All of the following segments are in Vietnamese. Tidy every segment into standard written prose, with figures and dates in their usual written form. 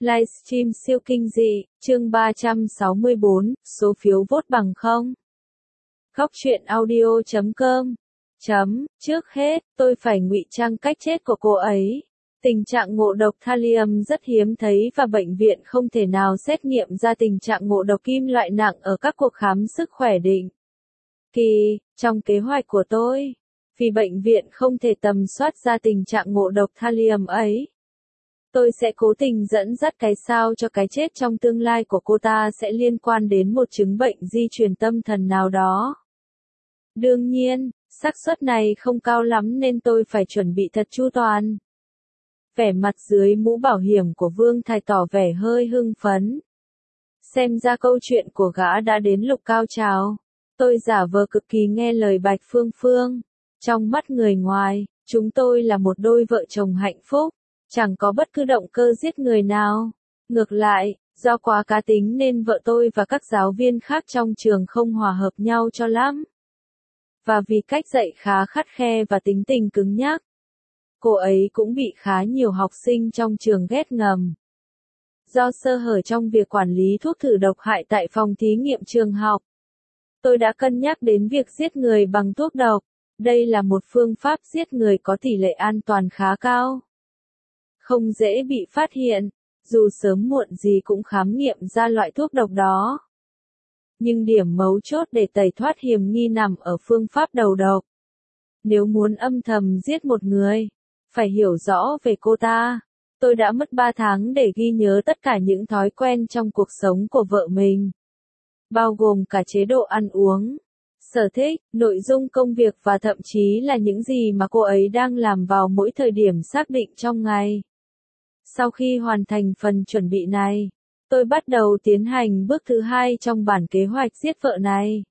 Livestream siêu kinh dị, chương 364, số phiếu vote bằng không. Góc truyện audio.com. Trước hết, tôi phải ngụy trang cách chết của cô ấy. Tình trạng ngộ độc thallium rất hiếm thấy và bệnh viện không thể nào xét nghiệm ra tình trạng ngộ độc kim loại nặng ở các cuộc khám sức khỏe định kỳ. Trong kế hoạch của tôi, vì bệnh viện không thể tầm soát ra tình trạng ngộ độc thallium ấy, tôi sẽ cố tình dẫn dắt cái sao cho cái chết trong tương lai của cô ta sẽ liên quan đến một chứng bệnh di truyền tâm thần nào đó. Đương nhiên, xác suất này không cao lắm nên tôi phải chuẩn bị thật chu toàn. Vẻ mặt dưới mũ bảo hiểm của Vương Thái tỏ vẻ hơi hưng phấn. Xem ra câu chuyện của gã đã đến lúc cao trào. Tôi giả vờ cực kỳ nghe lời Bạch Phương Phương. Trong mắt người ngoài, chúng tôi là một đôi vợ chồng hạnh phúc. Chẳng có bất cứ động cơ giết người nào. Ngược lại, do quá cá tính nên vợ tôi và các giáo viên khác trong trường không hòa hợp nhau cho lắm. Và vì cách dạy khá khắt khe và tính tình cứng nhắc, cô ấy cũng bị khá nhiều học sinh trong trường ghét ngầm. Do sơ hở trong việc quản lý thuốc thử độc hại tại phòng thí nghiệm trường học, tôi đã cân nhắc đến việc giết người bằng thuốc độc. Đây là một phương pháp giết người có tỷ lệ an toàn khá cao. Không dễ bị phát hiện, dù sớm muộn gì cũng khám nghiệm ra loại thuốc độc đó. Nhưng điểm mấu chốt để tẩy thoát hiểm nghi nằm ở phương pháp đầu độc. Nếu muốn âm thầm giết một người, phải hiểu rõ về cô ta. Tôi đã mất 3 tháng để ghi nhớ tất cả những thói quen trong cuộc sống của vợ mình, bao gồm cả chế độ ăn uống, sở thích, nội dung công việc và thậm chí là những gì mà cô ấy đang làm vào mỗi thời điểm xác định trong ngày. Sau khi hoàn thành phần chuẩn bị này, tôi bắt đầu tiến hành bước thứ 2 trong bản kế hoạch giết vợ này.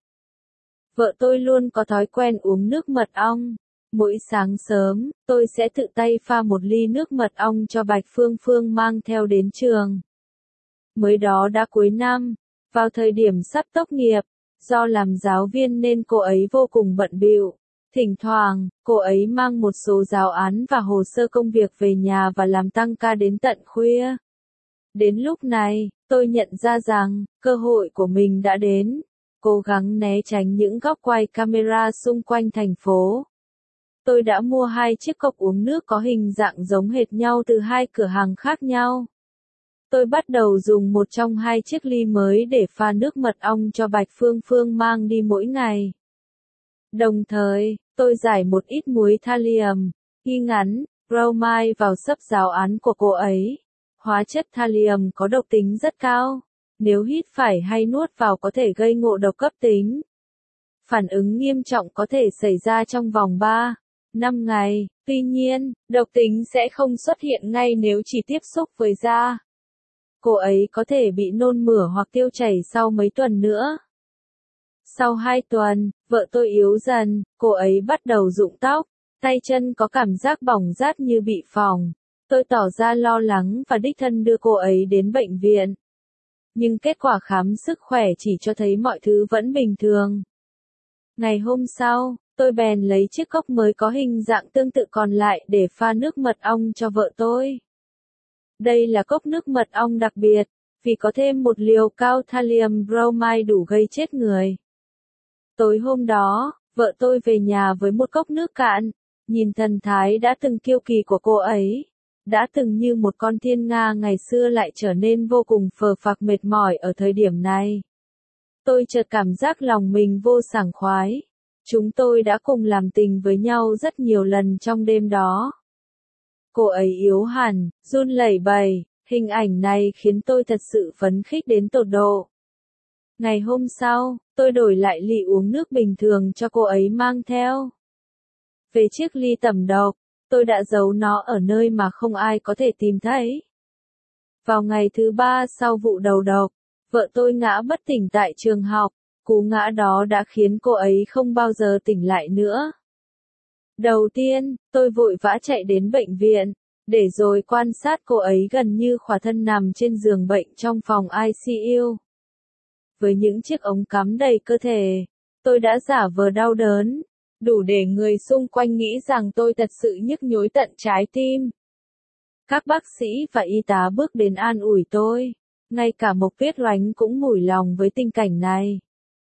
Vợ tôi luôn có thói quen uống nước mật ong. Mỗi sáng sớm, tôi sẽ tự tay pha một ly nước mật ong cho Bạch Phương Phương mang theo đến trường. Mới đó đã cuối năm, vào thời điểm sắp tốt nghiệp, do làm giáo viên nên cô ấy vô cùng bận bịu. Thỉnh thoảng, cô ấy mang một số giáo án và hồ sơ công việc về nhà và làm tăng ca đến tận khuya. Đến lúc này, tôi nhận ra rằng, cơ hội của mình đã đến. Cố gắng né tránh những góc quay camera xung quanh thành phố. Tôi đã mua 2 chiếc cốc uống nước có hình dạng giống hệt nhau từ 2 cửa hàng khác nhau. Tôi bắt đầu dùng một trong 2 chiếc ly mới để pha nước mật ong cho Bạch Phương Phương mang đi mỗi ngày. Đồng thời, tôi rải một ít muối thallium, ghi ngắn, bromide vào sấp giáo án của cô ấy. Hóa chất thallium có độc tính rất cao. Nếu hít phải hay nuốt vào có thể gây ngộ độc cấp tính. Phản ứng nghiêm trọng có thể xảy ra trong vòng 3-5 ngày. Tuy nhiên, độc tính sẽ không xuất hiện ngay nếu chỉ tiếp xúc với da. Cô ấy có thể bị nôn mửa hoặc tiêu chảy sau mấy tuần nữa. Sau 2 tuần, vợ tôi yếu dần, cô ấy bắt đầu rụng tóc, tay chân có cảm giác bỏng rát như bị phỏng. Tôi tỏ ra lo lắng và đích thân đưa cô ấy đến bệnh viện. Nhưng kết quả khám sức khỏe chỉ cho thấy mọi thứ vẫn bình thường. Ngày hôm sau, tôi bèn lấy chiếc cốc mới có hình dạng tương tự còn lại để pha nước mật ong cho vợ tôi. Đây là cốc nước mật ong đặc biệt, vì có thêm một liều cao thallium bromide đủ gây chết người. Tối hôm đó, vợ tôi về nhà với một cốc nước cạn, nhìn thần thái đã từng kiêu kỳ của cô ấy. Đã từng như một con thiên nga ngày xưa lại trở nên vô cùng phờ phạc mệt mỏi ở thời điểm này. Tôi chợt cảm giác lòng mình vô sảng khoái. Chúng tôi đã cùng làm tình với nhau rất nhiều lần trong đêm đó. Cô ấy yếu hẳn, run lẩy bẩy, hình ảnh này khiến tôi thật sự phấn khích đến tột độ. Ngày hôm sau, tôi đổi lại ly uống nước bình thường cho cô ấy mang theo. Về chiếc ly tẩm độc, tôi đã giấu nó ở nơi mà không ai có thể tìm thấy. Vào ngày thứ 3 sau vụ đầu độc, vợ tôi ngã bất tỉnh tại trường học. Cú ngã đó đã khiến cô ấy không bao giờ tỉnh lại nữa. Đầu tiên, tôi vội vã chạy đến bệnh viện, để rồi quan sát cô ấy gần như khỏa thân nằm trên giường bệnh trong phòng ICU. Với những chiếc ống cắm đầy cơ thể, tôi đã giả vờ đau đớn, đủ để người xung quanh nghĩ rằng tôi thật sự nhức nhối tận trái tim. Các bác sĩ và y tá bước đến an ủi tôi. Ngay cả Mộc Tuyết Oánh cũng mủi lòng với tình cảnh này.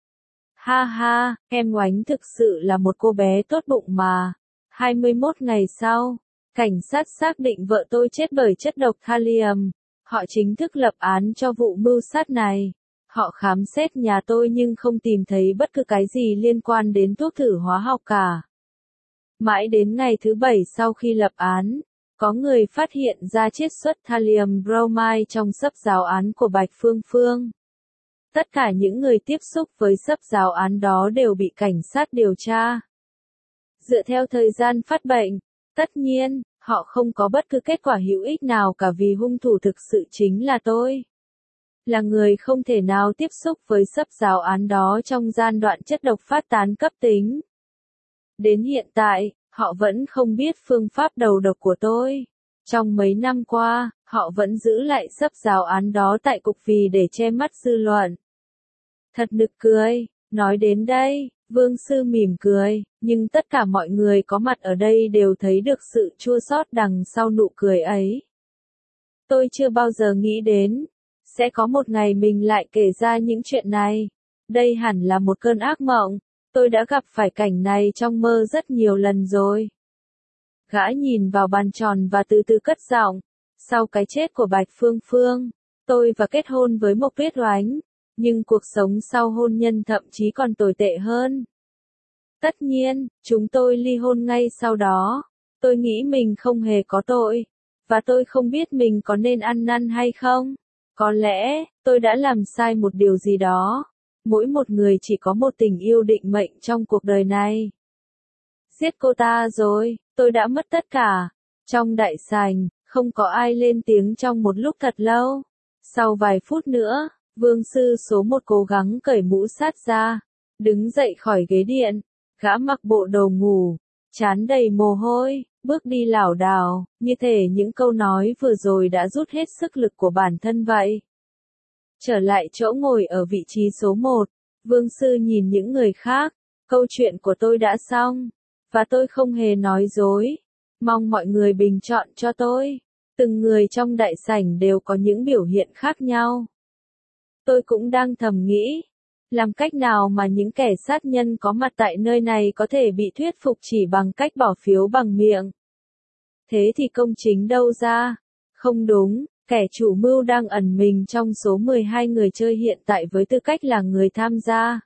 Ha ha, em Oánh thực sự là một cô bé tốt bụng mà. 21 ngày sau, cảnh sát xác định vợ tôi chết bởi chất độc thallium. Họ chính thức lập án cho vụ mưu sát này. Họ khám xét nhà tôi nhưng không tìm thấy bất cứ cái gì liên quan đến thuốc thử hóa học cả. Mãi đến ngày thứ 7 sau khi lập án, có người phát hiện ra chiết xuất thallium bromide trong sấp giáo án của Bạch Phương Phương. Tất cả những người tiếp xúc với sấp giáo án đó đều bị cảnh sát điều tra. Dựa theo thời gian phát bệnh, tất nhiên, họ không có bất cứ kết quả hữu ích nào cả vì hung thủ thực sự chính là tôi. Là người không thể nào tiếp xúc với sấp giáo án đó trong giai đoạn chất độc phát tán cấp tính. Đến hiện tại, họ vẫn không biết phương pháp đầu độc của tôi. Trong mấy năm qua, họ vẫn giữ lại sấp giáo án đó tại cục vì để che mắt dư luận. Thật nực cười, nói đến đây, Vương Sư mỉm cười, nhưng tất cả mọi người có mặt ở đây đều thấy được sự chua xót đằng sau nụ cười ấy. Tôi chưa bao giờ nghĩ đến, sẽ có một ngày mình lại kể ra những chuyện này. Đây hẳn là một cơn ác mộng, tôi đã gặp phải cảnh này trong mơ rất nhiều lần rồi. Gã nhìn vào bàn tròn và từ từ cất giọng, sau cái chết của Bạch Phương Phương, tôi và kết hôn với Mộc Tuyết Oánh, nhưng cuộc sống sau hôn nhân thậm chí còn tồi tệ hơn. Tất nhiên, chúng tôi ly hôn ngay sau đó. Tôi nghĩ mình không hề có tội, và tôi không biết mình có nên ăn năn hay không. Có lẽ, tôi đã làm sai một điều gì đó. Mỗi một người chỉ có một tình yêu định mệnh trong cuộc đời này. Giết cô ta rồi, tôi đã mất tất cả. Trong đại sảnh, không có ai lên tiếng trong một lúc thật lâu. Sau vài phút nữa, Vương Sư số 1 cố gắng cởi mũ sát ra, đứng dậy khỏi ghế điện, gã mặc bộ đồ ngủ, trán đầy mồ hôi, bước đi lảo đảo, như thể những câu nói vừa rồi đã rút hết sức lực của bản thân vậy. Trở lại chỗ ngồi ở vị trí số 1, Vương Sư nhìn những người khác, câu chuyện của tôi đã xong, và tôi không hề nói dối, mong mọi người bình chọn cho tôi. Từng người trong đại sảnh đều có những biểu hiện khác nhau. Tôi cũng đang thầm nghĩ, làm cách nào mà những kẻ sát nhân có mặt tại nơi này có thể bị thuyết phục chỉ bằng cách bỏ phiếu bằng miệng. Thế thì công chính đâu ra? Không đúng, kẻ chủ mưu đang ẩn mình trong số 12 người chơi hiện tại với tư cách là người tham gia.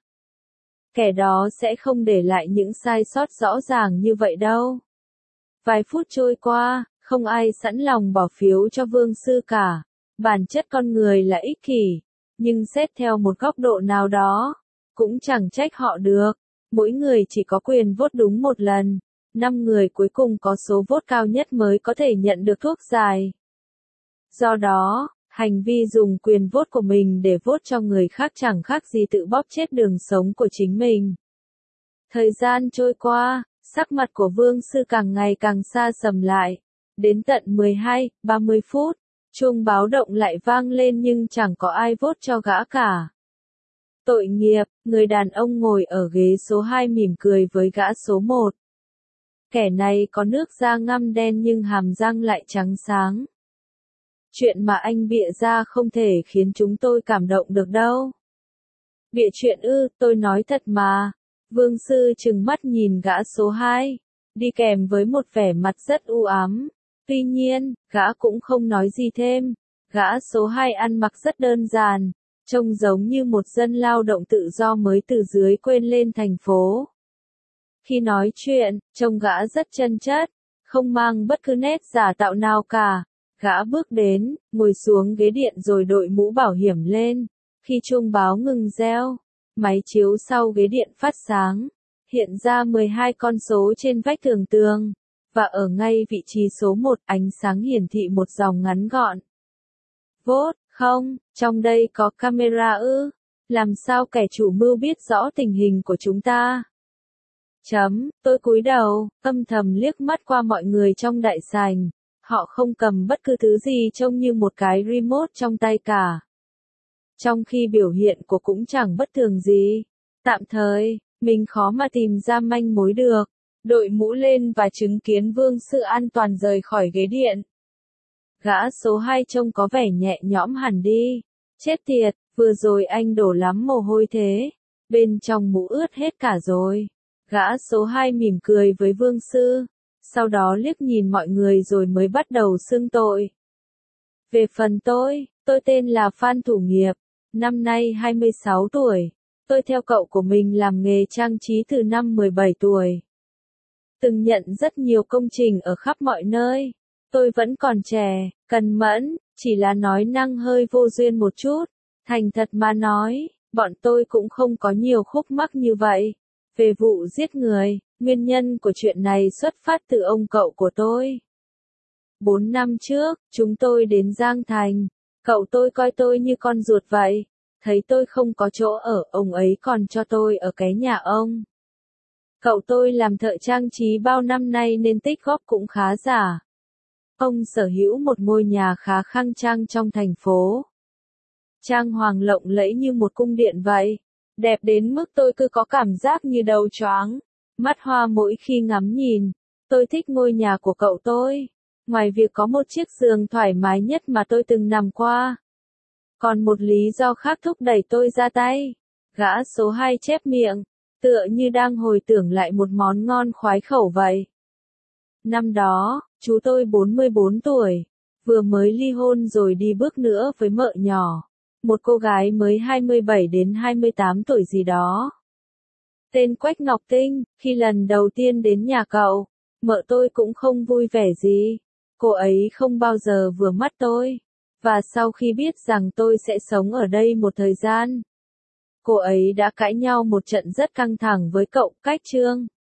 Kẻ đó sẽ không để lại những sai sót rõ ràng như vậy đâu. Vài phút trôi qua, không ai sẵn lòng bỏ phiếu cho Vương Sư cả. Bản chất con người là ích kỷ. Nhưng xét theo một góc độ nào đó, cũng chẳng trách họ được. Mỗi người chỉ có quyền vote đúng một lần. 5 người cuối cùng có số vote cao nhất mới có thể nhận được thuốc giải. Do đó, hành vi dùng quyền vote của mình để vote cho người khác chẳng khác gì tự bóp chết đường sống của chính mình. Thời gian trôi qua, sắc mặt của Vương Sư càng ngày càng xa sầm lại. Đến tận 12:30 phút. Chuông báo động lại vang lên nhưng chẳng có ai vote cho gã cả. Tội nghiệp, người đàn ông ngồi ở ghế số 2 mỉm cười với gã số 1. Kẻ này có nước da ngăm đen nhưng hàm răng lại trắng sáng. Chuyện mà anh bịa ra không thể khiến chúng tôi cảm động được đâu. Bịa chuyện ư, tôi nói thật mà. Vương Sư trừng mắt nhìn gã số 2, đi kèm với một vẻ mặt rất u ám. Tuy nhiên, gã cũng không nói gì thêm. Gã số 2 ăn mặc rất đơn giản, trông giống như một dân lao động tự do mới từ dưới quên lên thành phố. Khi nói chuyện, trông gã rất chân chất, không mang bất cứ nét giả tạo nào cả. Gã bước đến, ngồi xuống ghế điện rồi đội mũ bảo hiểm lên. Khi chuông báo ngừng reo, máy chiếu sau ghế điện phát sáng, hiện ra 12 con số trên vách tường. Và ở ngay vị trí số 1, ánh sáng hiển thị một dòng ngắn gọn. Vote, không, trong đây có camera ư? Làm sao kẻ chủ mưu biết rõ tình hình của chúng ta? Tôi cúi đầu, âm thầm liếc mắt qua mọi người trong đại sảnh. Họ không cầm bất cứ thứ gì trông như một cái remote trong tay cả. Trong khi biểu hiện của cũng chẳng bất thường gì. Tạm thời, mình khó mà tìm ra manh mối được. Đội mũ lên và chứng kiến Vương Sư an toàn rời khỏi ghế điện. Gã số 2 trông có vẻ nhẹ nhõm hẳn đi. Chết tiệt, vừa rồi anh đổ lắm mồ hôi thế. Bên trong mũ ướt hết cả rồi. Gã số 2 mỉm cười với Vương Sư. Sau đó liếc nhìn mọi người rồi mới bắt đầu xưng tội. Về phần tôi tên là Phan Thủ Nghiệp. Năm nay 26 tuổi. Tôi theo cậu của mình làm nghề trang trí từ năm 17 tuổi. Từng nhận rất nhiều công trình ở khắp mọi nơi. Tôi vẫn còn trẻ, cần mẫn, chỉ là nói năng hơi vô duyên một chút. Thành thật mà nói, bọn tôi cũng không có nhiều khúc mắc như vậy. Về vụ giết người, nguyên nhân của chuyện này xuất phát từ ông cậu của tôi. 4 năm trước, chúng tôi đến Giang Thành. Cậu tôi coi tôi như con ruột vậy. Thấy tôi không có chỗ ở, ông ấy còn cho tôi ở cái nhà ông. Cậu tôi làm thợ trang trí bao năm nay nên tích góp cũng khá giả. Ông sở hữu một ngôi nhà khá khang trang trong thành phố. Trang hoàng lộng lẫy như một cung điện vậy. Đẹp đến mức tôi cứ có cảm giác như đầu choáng, mắt hoa mỗi khi ngắm nhìn. Tôi thích ngôi nhà của cậu tôi. Ngoài việc có một chiếc giường thoải mái nhất mà tôi từng nằm qua. Còn một lý do khác thúc đẩy tôi ra tay. Gã số 2 chép miệng, tựa như đang hồi tưởng lại một món ngon khoái khẩu vậy. Năm đó, chú tôi 44 tuổi, vừa mới ly hôn rồi đi bước nữa với mợ nhỏ. Một cô gái mới 27 đến 28 tuổi gì đó. Tên Quách Ngọc Tinh. Khi lần đầu tiên đến nhà cậu, mợ tôi cũng không vui vẻ gì. Cô ấy không bao giờ vừa mắt tôi. Và sau khi biết rằng tôi sẽ sống ở đây một thời gian, cô ấy đã cãi nhau một trận rất căng thẳng với cậu Cách Trương.